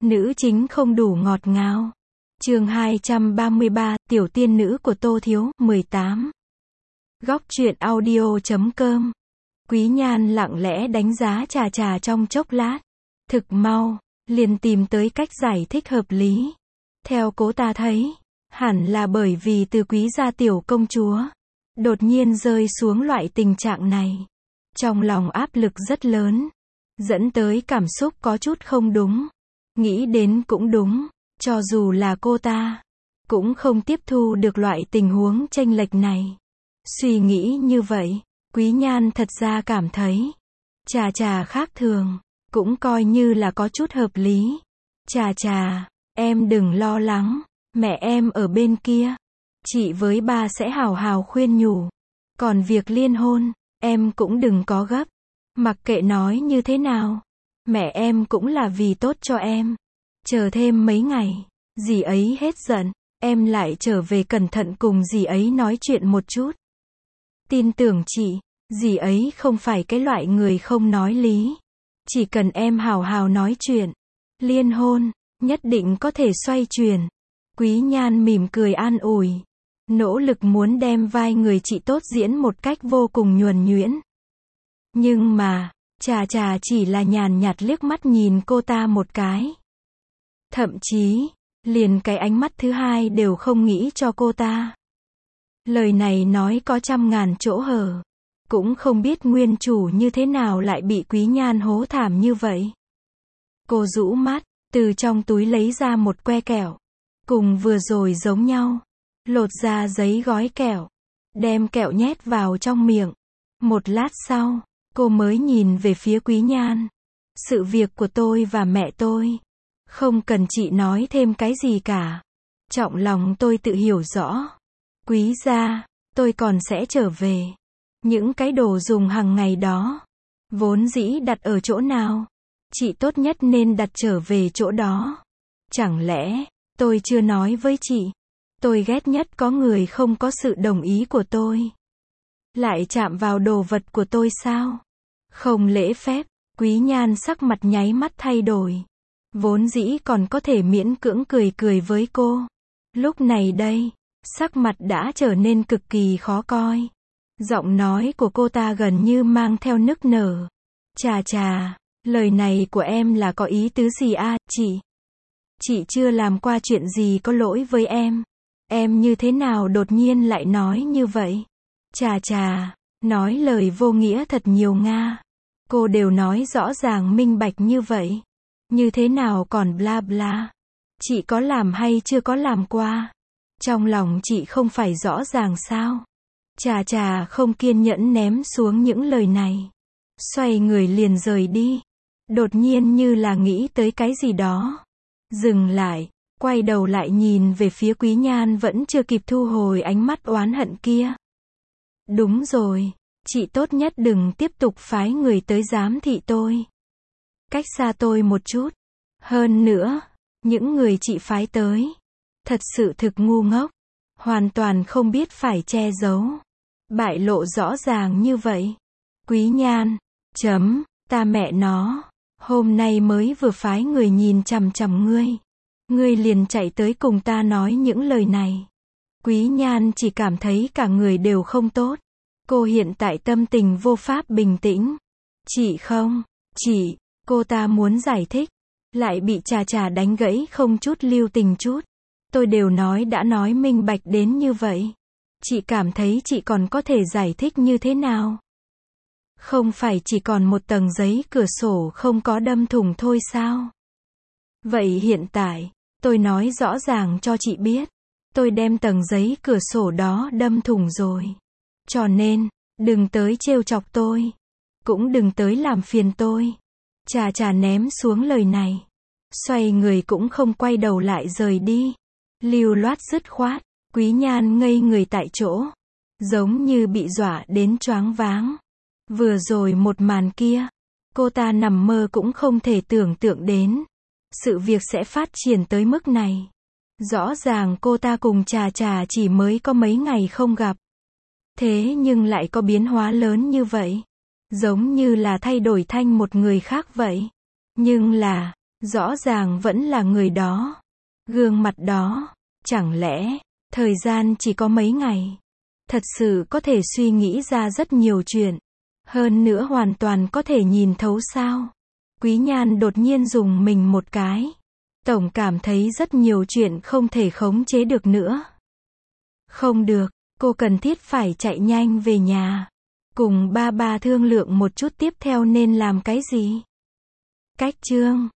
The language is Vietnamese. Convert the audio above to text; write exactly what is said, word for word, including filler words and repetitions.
Nữ chính không đủ ngọt ngào. Chương hai trăm ba mươi ba, tiểu tiên nữ của Tô Thiếu, mười tám. Góc truyện audio chấm com. Quý Nhan lặng lẽ đánh giá Trà Trà trong chốc lát. Thực mau, liền tìm tới cách giải thích hợp lý. Theo cô ta thấy, hẳn là bởi vì từ quý gia tiểu công chúa đột nhiên rơi xuống loại tình trạng này. Trong lòng áp lực rất lớn, dẫn tới cảm xúc có chút không đúng. Nghĩ đến cũng đúng, cho dù là cô ta, cũng không tiếp thu được loại tình huống chênh lệch này. Suy nghĩ như vậy, Quý Nhan thật ra cảm thấy, Trà Trà khác thường, cũng coi như là có chút hợp lý. Trà Trà, em đừng lo lắng, mẹ em ở bên kia. Chị với ba sẽ hào hào khuyên nhủ. Còn việc liên hôn, em cũng đừng có gấp. Mặc kệ nói như thế nào, mẹ em cũng là vì tốt cho em. Chờ thêm mấy ngày, dì ấy hết giận, em lại trở về cẩn thận cùng dì ấy nói chuyện một chút. Tin tưởng chị, dì ấy không phải cái loại người không nói lý. Chỉ cần em hào hào nói chuyện, liên hôn, nhất định có thể xoay chuyển. Quý Nhan mỉm cười an ủi, nỗ lực muốn đem vai người chị tốt diễn một cách vô cùng nhuần nhuyễn. Nhưng mà, Trà Trà chỉ là nhàn nhạt liếc mắt nhìn cô ta một cái. Thậm chí, liền cái ánh mắt thứ hai đều không nghĩ cho cô ta. Lời này nói có trăm ngàn chỗ hở. Cũng không biết nguyên chủ như thế nào lại bị Quý Nhan hố thảm như vậy. Cô rũ mắt, từ trong túi lấy ra một que kẹo. Cùng vừa rồi giống nhau. Lột ra giấy gói kẹo. Đem kẹo nhét vào trong miệng. Một lát sau, cô mới nhìn về phía Quý Nhan. Sự việc của tôi và mẹ tôi, không cần chị nói thêm cái gì cả. Trọng lòng tôi tự hiểu rõ. Quý gia, tôi còn sẽ trở về. Những cái đồ dùng hàng ngày đó, vốn dĩ đặt ở chỗ nào, chị tốt nhất nên đặt trở về chỗ đó. Chẳng lẽ, tôi chưa nói với chị, tôi ghét nhất có người không có sự đồng ý của tôi lại chạm vào đồ vật của tôi sao? Không lễ phép. Quý Nhan sắc mặt nháy mắt thay đổi. Vốn dĩ còn có thể miễn cưỡng cười cười với cô. Lúc này đây, sắc mặt đã trở nên cực kỳ khó coi. Giọng nói của cô ta gần như mang theo nức nở. Trà Trà, lời này của em là có ý tứ gì à, chị? Chị chưa làm qua chuyện gì có lỗi với em. Em như thế nào đột nhiên lại nói như vậy? Trà Trà, nói lời vô nghĩa thật nhiều nga. Cô đều nói rõ ràng minh bạch như vậy. Như thế nào còn bla bla? Chị có làm hay chưa có làm qua? Trong lòng chị không phải rõ ràng sao? Trà Trà không kiên nhẫn ném xuống những lời này. Xoay người liền rời đi. Đột nhiên như là nghĩ tới cái gì đó. Dừng lại, quay đầu lại nhìn về phía Quý Nhan vẫn chưa kịp thu hồi ánh mắt oán hận kia. Đúng rồi, chị tốt nhất đừng tiếp tục phái người tới giám thị tôi. Cách xa tôi một chút. Hơn nữa, những người chị phái tới, thật sự thực ngu ngốc. Hoàn toàn không biết phải che giấu. Bại lộ rõ ràng như vậy. Quý Nhan, chấm, ta mẹ nó, hôm nay mới vừa phái người nhìn chằm chằm ngươi. Ngươi liền chạy tới cùng ta nói những lời này. Quý Nhan chỉ cảm thấy cả người đều không tốt. Cô hiện tại tâm tình vô pháp bình tĩnh. Chị không, chị, cô ta muốn giải thích, lại bị Trà Trà đánh gãy không chút lưu tình chút. Tôi đều nói đã nói minh bạch đến như vậy. Chị cảm thấy chị còn có thể giải thích như thế nào? Không phải chỉ còn một tầng giấy cửa sổ không có đâm thủng thôi sao? Vậy hiện tại, tôi nói rõ ràng cho chị biết. Tôi đem tầng giấy cửa sổ đó đâm thủng rồi. Cho nên, đừng tới trêu chọc tôi. Cũng đừng tới làm phiền tôi. Trà Trà ném xuống lời này. Xoay người cũng không quay đầu lại rời đi. Lưu loát dứt khoát. Quý Nhan ngây người tại chỗ. Giống như bị dọa đến choáng váng. Vừa rồi một màn kia, cô ta nằm mơ cũng không thể tưởng tượng đến. Sự việc sẽ phát triển tới mức này. Rõ ràng cô ta cùng Trà Trà chỉ mới có mấy ngày không gặp. Thế nhưng lại có biến hóa lớn như vậy. Giống như là thay đổi thành một người khác vậy. Nhưng là, Rõ ràng vẫn là người đó. Gương mặt đó. Chẳng lẽ, thời gian chỉ có mấy ngày. Thật sự có thể suy nghĩ ra rất nhiều chuyện. Hơn nữa hoàn toàn có thể nhìn thấu sao. Quý Nhan đột nhiên dùng mình một cái. Tổng cảm thấy rất nhiều chuyện không thể khống chế được nữa. Không được, cô cần thiết phải chạy nhanh về nhà. Cùng ba ba thương lượng một chút tiếp theo nên làm cái gì. Cách chương